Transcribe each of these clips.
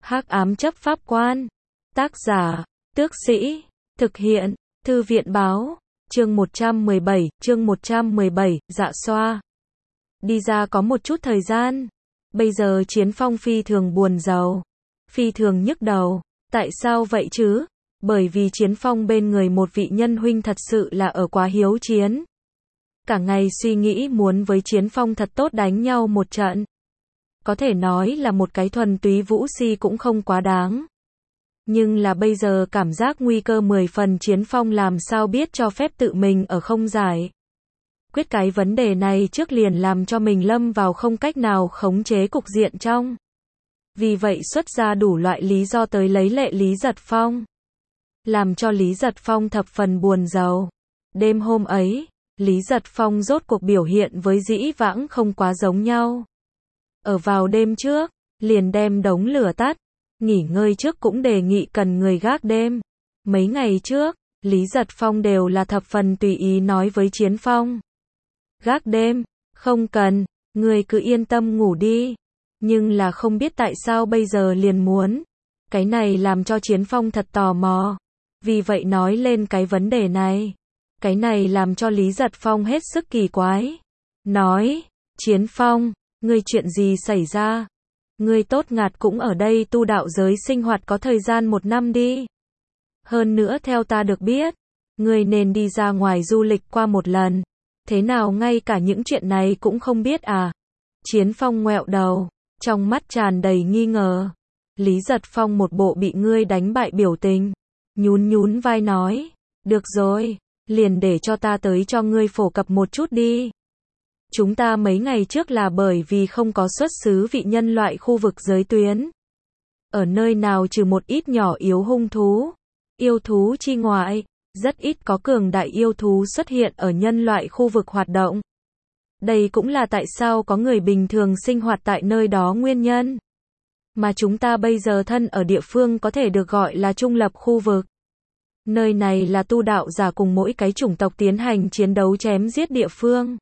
Hắc ám chấp pháp quan. Tác giả, Tước Sĩ. Thực hiện, Thư viện báo. Chương 117, dạ xoa. Đi ra có một chút thời gian. Bây giờ Chiến Phong phi thường buồn rầu. Phi thường nhức đầu. Tại sao vậy chứ? Bởi vì Chiến Phong bên người một vị nhân huynh thật sự là ở quá hiếu chiến. Cả ngày suy nghĩ muốn với Chiến Phong thật tốt đánh nhau một trận. Có thể nói là một cái thuần túy vũ si cũng không quá đáng. Nhưng là bây giờ cảm giác nguy cơ 10 phần, Chiến Phong làm sao biết cho phép tự mình ở không giải quyết cái vấn đề này trước liền làm cho mình lâm vào không cách nào khống chế cục diện trong. Vì vậy xuất ra đủ loại lý do tới lấy lệ Lý Giật Phong. Làm cho Lý Giật Phong thập phần buồn rầu. Đêm hôm ấy, Lý Giật Phong rốt cuộc biểu hiện với dĩ vãng không quá giống nhau. Ở vào đêm trước, liền đem đống lửa tắt. Nghỉ ngơi trước cũng đề nghị cần người gác đêm. Mấy ngày trước, Lý Giật Phong đều là thập phần tùy ý nói với Chiến Phong. Gác đêm, không cần, người cứ yên tâm ngủ đi. Nhưng là không biết tại sao bây giờ liền muốn. Cái này làm cho Chiến Phong thật tò mò. Vì vậy nói lên cái vấn đề này. Cái này làm cho Lý Giật Phong hết sức kỳ quái. Nói, Chiến Phong, ngươi chuyện gì xảy ra? Ngươi tốt ngạt cũng ở đây tu đạo giới sinh hoạt có thời gian 1 năm đi. Hơn nữa theo ta được biết, ngươi nên đi ra ngoài du lịch qua một lần. Thế nào ngay cả những chuyện này cũng không biết à? Chiến Phong ngoẹo đầu, trong mắt tràn đầy nghi ngờ. Lý Giật Phong một bộ bị ngươi đánh bại biểu tình. Nhún vai nói, được rồi, liền để cho ta tới cho ngươi phổ cập một chút đi. Chúng ta mấy ngày trước là bởi vì không có xuất xứ vị nhân loại khu vực giới tuyến. Ở nơi nào trừ một ít nhỏ yếu hung thú, yêu thú chi ngoại, rất ít có cường đại yêu thú xuất hiện ở nhân loại khu vực hoạt động. Đây cũng là tại sao có người bình thường sinh hoạt tại nơi đó nguyên nhân. Mà chúng ta bây giờ thân ở địa phương có thể được gọi là trung lập khu vực. Nơi này là tu đạo giả cùng mỗi cái chủng tộc tiến hành chiến đấu chém giết địa phương.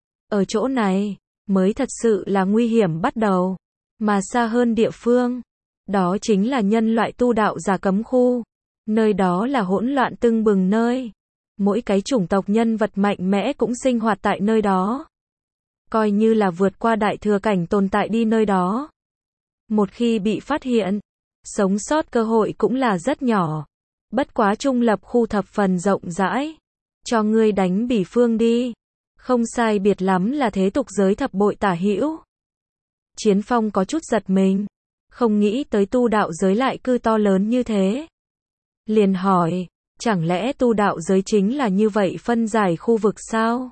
Ở chỗ này, mới thật sự là nguy hiểm bắt đầu. Mà xa hơn địa phương, đó chính là nhân loại tu đạo giả cấm khu. Nơi đó là hỗn loạn tưng bừng nơi. Mỗi cái chủng tộc nhân vật mạnh mẽ cũng sinh hoạt tại nơi đó. Coi như là vượt qua đại thừa cảnh tồn tại đi nơi đó. Một khi bị phát hiện, sống sót cơ hội cũng là rất nhỏ. Bất quá trung lập khu thập phần rộng rãi. Cho ngươi đánh bỉ phương đi. Không sai biệt lắm là thế tục giới thập bội tả hữu. Chiến Phong có chút giật mình. Không nghĩ tới tu đạo giới lại cư to lớn như thế. Liền hỏi, chẳng lẽ tu đạo giới chính là như vậy phân giải khu vực sao?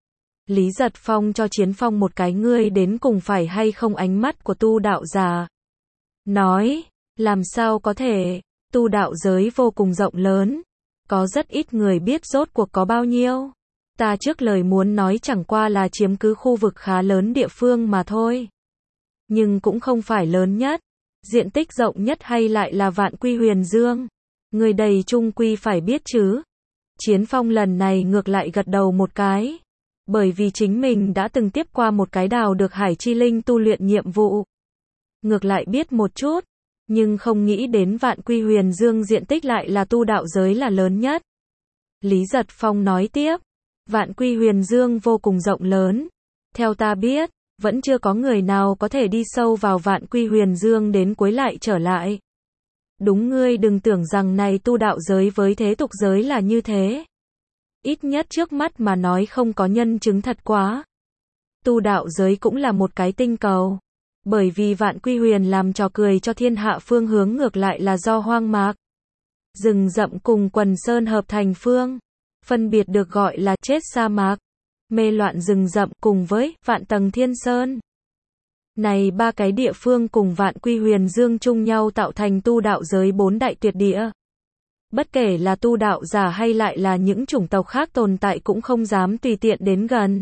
Lý Giật Phong cho Chiến Phong một cái ngươi đến cùng phải hay không ánh mắt của tu đạo giả. Nói, làm sao có thể, tu đạo giới vô cùng rộng lớn. Có rất ít người biết rốt cuộc có bao nhiêu. Ta trước lời muốn nói chẳng qua là chiếm cứ khu vực khá lớn địa phương mà thôi. Nhưng cũng không phải lớn nhất. Diện tích rộng nhất hay lại là Vạn Quy Huyền Dương. Người đầy trung quy phải biết chứ. Chiến Phong lần này ngược lại gật đầu một cái. Bởi vì chính mình đã từng tiếp qua một cái đào được Hải Chi Linh tu luyện nhiệm vụ. Ngược lại biết một chút. Nhưng không nghĩ đến Vạn Quy Huyền Dương diện tích lại là tu đạo giới là lớn nhất. Lý Giật Phong nói tiếp. Vạn Quy Huyền Dương vô cùng rộng lớn. Theo ta biết, vẫn chưa có người nào có thể đi sâu vào Vạn Quy Huyền Dương đến cuối lại trở lại. Đúng, ngươi đừng tưởng rằng này tu đạo giới với thế tục giới là như thế. Ít nhất trước mắt mà nói không có nhân chứng thật quá. Tu đạo giới cũng là một cái tinh cầu. Bởi vì Vạn Quy Huyền làm trò cười cho thiên hạ phương hướng ngược lại là do hoang mạc. Rừng rậm cùng quần sơn hợp thành phương. Phân biệt được gọi là chết sa mạc, mê loạn rừng rậm cùng với vạn tầng thiên sơn. Này 3 cái địa phương cùng Vạn Quy Huyền Dương chung nhau tạo thành tu đạo giới 4 đại tuyệt địa. Bất kể là tu đạo giả hay lại là những chủng tộc khác tồn tại cũng không dám tùy tiện đến gần.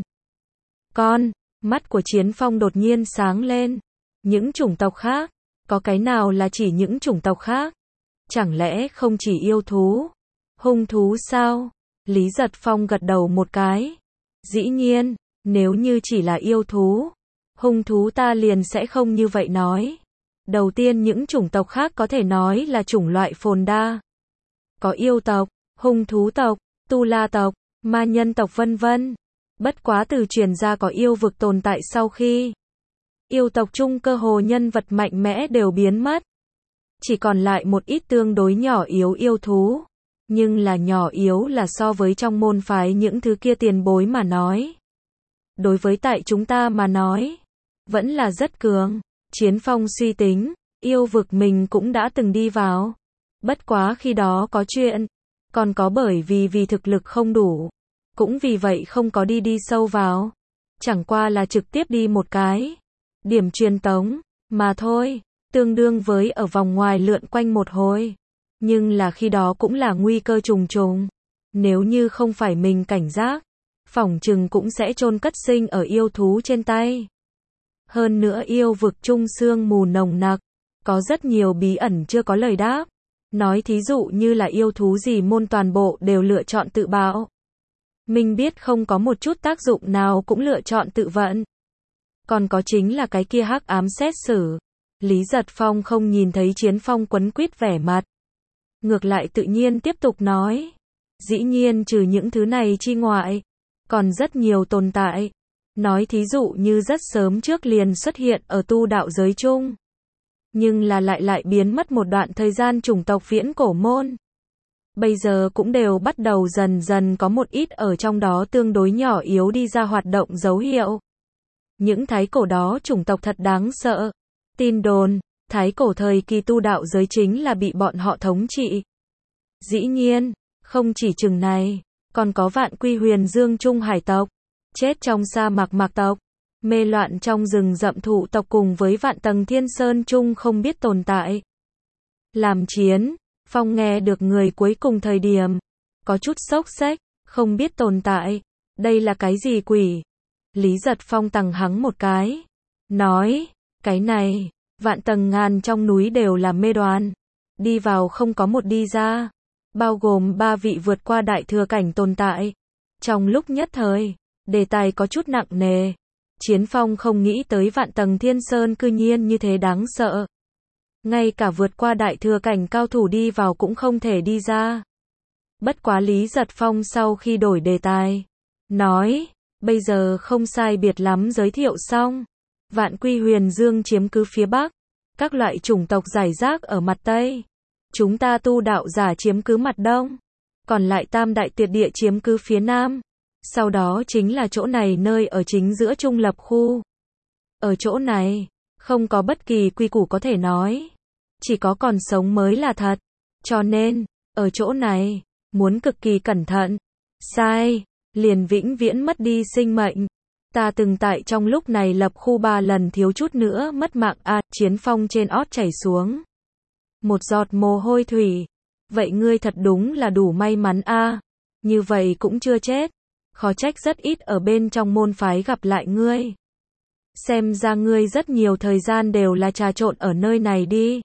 Mắt của Chiến Phong đột nhiên sáng lên. Những chủng tộc khác, có cái nào là chỉ những chủng tộc khác? Chẳng lẽ không chỉ yêu thú, hung thú sao? Lý Giật Phong gật đầu một cái. Dĩ nhiên, nếu như chỉ là yêu thú, hung thú ta liền sẽ không như vậy nói. Đầu tiên những chủng tộc khác có thể nói là chủng loại phồn đa. Có yêu tộc, hung thú tộc, tu la tộc, ma nhân tộc vân vân. Bất quá từ truyền ra có yêu vực tồn tại sau khi yêu tộc chung cơ hồ nhân vật mạnh mẽ đều biến mất. Chỉ còn lại một ít tương đối nhỏ yếu yêu thú. Nhưng là nhỏ yếu là so với trong môn phái những thứ kia tiền bối mà nói. Đối với tại chúng ta mà nói, vẫn là rất cường. Chiến Phong suy tính, yêu vực mình cũng đã từng đi vào. Bất quá khi đó có chuyện, còn có bởi vì thực lực không đủ. Cũng vì vậy không có đi sâu vào. Chẳng qua là trực tiếp đi một cái điểm truyền tống, mà thôi, tương đương với ở vòng ngoài lượn quanh một hồi. Nhưng là khi đó cũng là nguy cơ trùng trùng. Nếu như không phải mình cảnh giác, phỏng chừng cũng sẽ chôn cất sinh ở yêu thú trên tay. Hơn nữa yêu vực chung sương mù nồng nặc, có rất nhiều bí ẩn chưa có lời đáp. Nói thí dụ như là yêu thú gì môn toàn bộ đều lựa chọn tự bạo. Mình biết không có một chút tác dụng nào cũng lựa chọn tự vận. Còn có chính là cái kia hắc ám xét xử. Lý Giật Phong không nhìn thấy Chiến Phong quấn quýt vẻ mặt. Ngược lại tự nhiên tiếp tục nói. Dĩ nhiên trừ những thứ này chi ngoại, còn rất nhiều tồn tại. Nói thí dụ như rất sớm trước liền xuất hiện ở tu đạo giới chung. Nhưng là lại biến mất một đoạn thời gian chủng tộc viễn cổ môn. Bây giờ cũng đều bắt đầu dần dần có một ít ở trong đó tương đối nhỏ yếu đi ra hoạt động dấu hiệu. Những thái cổ đó chủng tộc thật đáng sợ. Tin đồn, thái cổ thời kỳ tu đạo giới chính là bị bọn họ thống trị. Dĩ nhiên, không chỉ chừng này, còn có Vạn Quy Huyền Dương Trung hải tộc, chết trong sa mạc mạc tộc, mê loạn trong rừng rậm thụ tộc cùng với Vạn Tầng Thiên Sơn Trung không biết tồn tại. Làm Chiến Phong nghe được người cuối cùng thời điểm, có chút sốc xếch, không biết tồn tại, đây là cái gì quỷ? Lý Giật Phong tằng hắng một cái, nói, cái này, vạn tầng ngàn trong núi đều là mê đoán, đi vào không có một đi ra, bao gồm 3 vị vượt qua đại thừa cảnh tồn tại. Trong lúc nhất thời, đề tài có chút nặng nề. Chiến Phong không nghĩ tới Vạn Tầng Thiên Sơn cư nhiên như thế đáng sợ. Ngay cả vượt qua đại thừa cảnh cao thủ đi vào cũng không thể đi ra. Bất quá Lý Giật Phong sau khi đổi đề tài, nói, bây giờ không sai biệt lắm giới thiệu xong. Vạn Quy Huyền Dương chiếm cứ phía Bắc, các loại chủng tộc rải rác ở mặt Tây. Chúng ta tu đạo giả chiếm cứ mặt Đông, còn lại Tam Đại Tuyệt Địa chiếm cứ phía Nam. Sau đó chính là chỗ này nơi ở chính giữa trung lập khu. Ở chỗ này, không có bất kỳ quy củ có thể nói. Chỉ có còn sống mới là thật. Cho nên, ở chỗ này, muốn cực kỳ cẩn thận. Sai, liền vĩnh viễn mất đi sinh mệnh. Ta từng tại trong lúc này lập khu 3 lần thiếu chút nữa mất mạng Chiến Phong trên ót chảy xuống một giọt mồ hôi thủy. Vậy ngươi thật đúng là đủ may mắn như vậy cũng chưa chết. Khó trách rất ít ở bên trong môn phái gặp lại ngươi. Xem ra ngươi rất nhiều thời gian đều là trà trộn ở nơi này đi.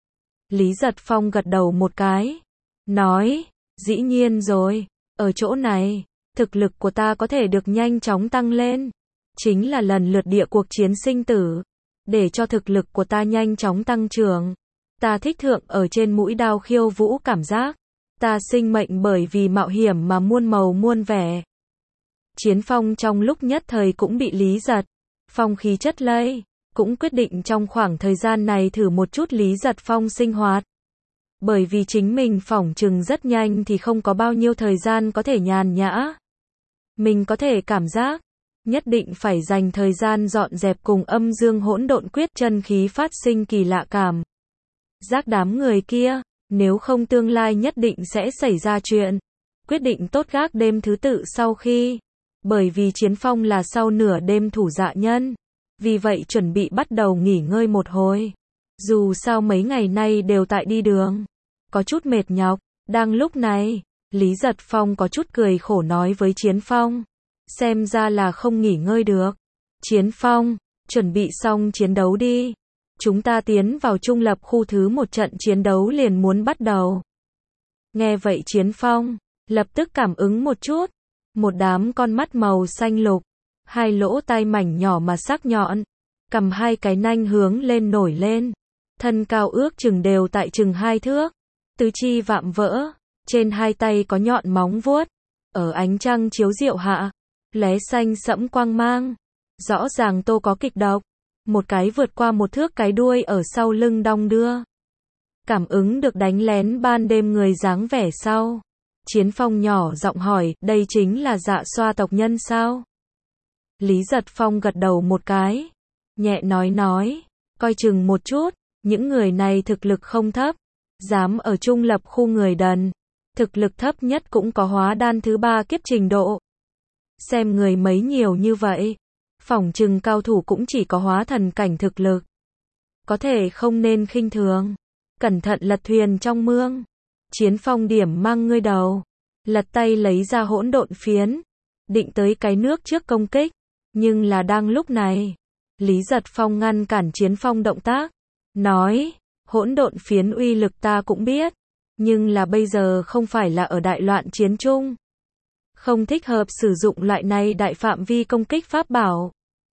Lý Giật Phong gật đầu một cái, nói, dĩ nhiên rồi, ở chỗ này, thực lực của ta có thể được nhanh chóng tăng lên. Chính là lần lượt địa cuộc chiến sinh tử, để cho thực lực của ta nhanh chóng tăng trưởng. Ta thích thượng ở trên mũi đao khiêu vũ cảm giác. Ta sinh mệnh bởi vì mạo hiểm mà muôn màu muôn vẻ. Chiến Phong trong lúc nhất thời cũng bị Lý Giật Phong khí chất lây, cũng quyết định trong khoảng thời gian này thử một chút Lý Giật Phong sinh hoạt. Bởi vì chính mình phỏng chừng rất nhanh thì không có bao nhiêu thời gian có thể nhàn nhã. Mình có thể cảm giác, nhất định phải dành thời gian dọn dẹp cùng âm dương hỗn độn quyết chân khí phát sinh kỳ lạ cảm giác đám người kia, nếu không tương lai nhất định sẽ xảy ra chuyện. Quyết định tốt gác đêm thứ tự sau khi, bởi vì Chiến Phong là sau nửa đêm thủ dạ nhân, vì vậy chuẩn bị bắt đầu nghỉ ngơi một hồi. Dù sao mấy ngày nay đều tại đi đường, có chút mệt nhọc. Đang lúc này, Lý Giật Phong có chút cười khổ nói với Chiến Phong, xem ra là không nghỉ ngơi được. Chiến Phong, chuẩn bị xong chiến đấu đi. Chúng ta tiến vào trung lập khu thứ một trận chiến đấu liền muốn bắt đầu. Nghe vậy Chiến Phong lập tức cảm ứng một chút. Một đám con mắt màu xanh lục, 2 lỗ tai mảnh nhỏ mà sắc nhọn, cầm 2 cái nanh hướng lên nổi lên. thân cao ước chừng đều tại chừng 2 thước, tứ chi vạm vỡ, trên hai tay có nhọn móng vuốt, ở ánh trăng chiếu rượu hạ, lóe xanh sẫm quang mang, rõ ràng Tô có kịch độc, một cái vượt qua 1 thước cái đuôi ở sau lưng đong đưa. Cảm ứng được đánh lén ban đêm người dáng vẻ sau, Chiến Phong nhỏ giọng hỏi, đây chính là Dạ Xoa tộc nhân sao? Lý Giật Phong gật đầu một cái, nhẹ nói, coi chừng một chút, những người này thực lực không thấp, dám ở trung lập khu người đần, thực lực thấp nhất cũng có hóa đan thứ 3 kiếp trình độ. Xem người mấy nhiều như vậy, phỏng chừng cao thủ cũng chỉ có hóa thần cảnh thực lực. Có thể không nên khinh thường, cẩn thận lật thuyền trong mương. Chiến Phong điểm mang ngươi đầu, lật tay lấy ra hỗn độn phiến, định tới cái nước trước công kích, nhưng là đang lúc này, Lý Giật Phong ngăn cản Chiến Phong động tác, nói, hỗn độn phiến uy lực ta cũng biết, nhưng là bây giờ không phải là ở đại loạn chiến chung, không thích hợp sử dụng loại này đại phạm vi công kích pháp bảo.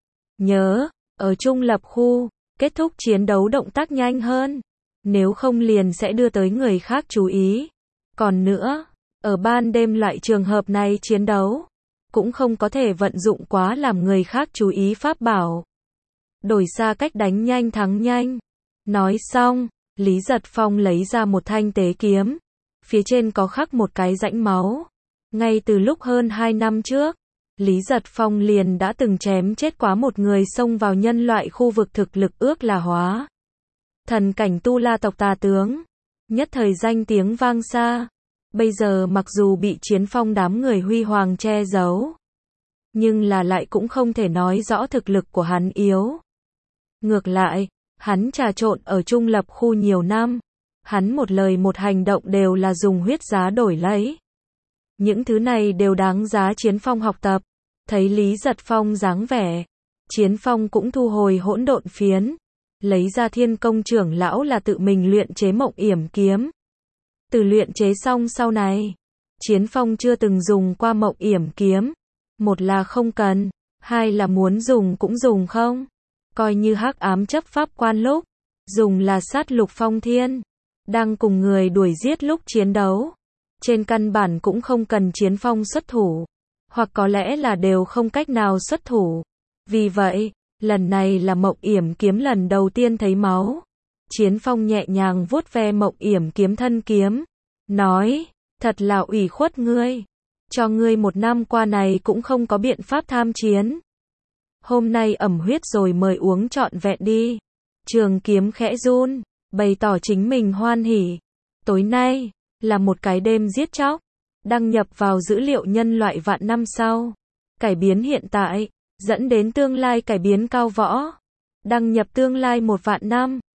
Nhớ, ở trung lập khu, kết thúc chiến đấu động tác nhanh hơn, nếu không liền sẽ đưa tới người khác chú ý. Còn nữa, ở ban đêm loại trường hợp này chiến đấu, cũng không có thể vận dụng quá làm người khác chú ý pháp bảo. Đổi xa cách đánh nhanh thắng nhanh. Nói xong, Lý Giật Phong lấy ra một thanh tế kiếm, phía trên có khắc một cái rãnh máu. Ngay từ lúc hơn 2 năm trước, Lý Giật Phong liền đã từng chém chết quá một người xông vào nhân loại khu vực thực lực ước là hóa thần cảnh Tu La tộc tà tướng, nhất thời danh tiếng vang xa. Bây giờ mặc dù bị Chiến Phong đám người huy hoàng che giấu, nhưng là lại cũng không thể nói rõ thực lực của hắn yếu. Ngược lại, hắn trà trộn ở trung lập khu nhiều năm, hắn một lời một hành động đều là dùng huyết giá đổi lấy. Những thứ này đều đáng giá Chiến Phong học tập. Thấy Lý Giật Phong dáng vẻ, Chiến Phong cũng thu hồi hỗn độn phiến, lấy ra Thiên Công trưởng lão là tự mình luyện chế Mộng Yểm kiếm. Từ luyện chế xong sau này, Chiến Phong chưa từng dùng qua Mộng Yểm kiếm, một là không cần, hai là muốn dùng cũng dùng không. Coi như Hắc Ám chấp pháp quan lúc dùng là sát lục phong thiên, đang cùng người đuổi giết lúc chiến đấu, trên căn bản cũng không cần Chiến Phong xuất thủ, hoặc có lẽ là đều không cách nào xuất thủ. Vì vậy, lần này là Mộng Yểm kiếm lần đầu tiên thấy máu. Chiến Phong nhẹ nhàng vuốt ve Mộng Yểm kiếm thân kiếm, nói, thật là ủy khuất ngươi, cho ngươi 1 năm qua này cũng không có biện pháp tham chiến. Hôm nay ẩm huyết rồi mời uống trọn vẹn đi. Trường kiếm khẽ run, bày tỏ chính mình hoan hỉ. Tối nay, là một cái đêm giết chóc, đăng nhập vào dữ liệu nhân loại vạn năm sau. Cải biến hiện tại, dẫn đến tương lai cải biến cao võ. Đăng nhập tương lai 1 vạn năm.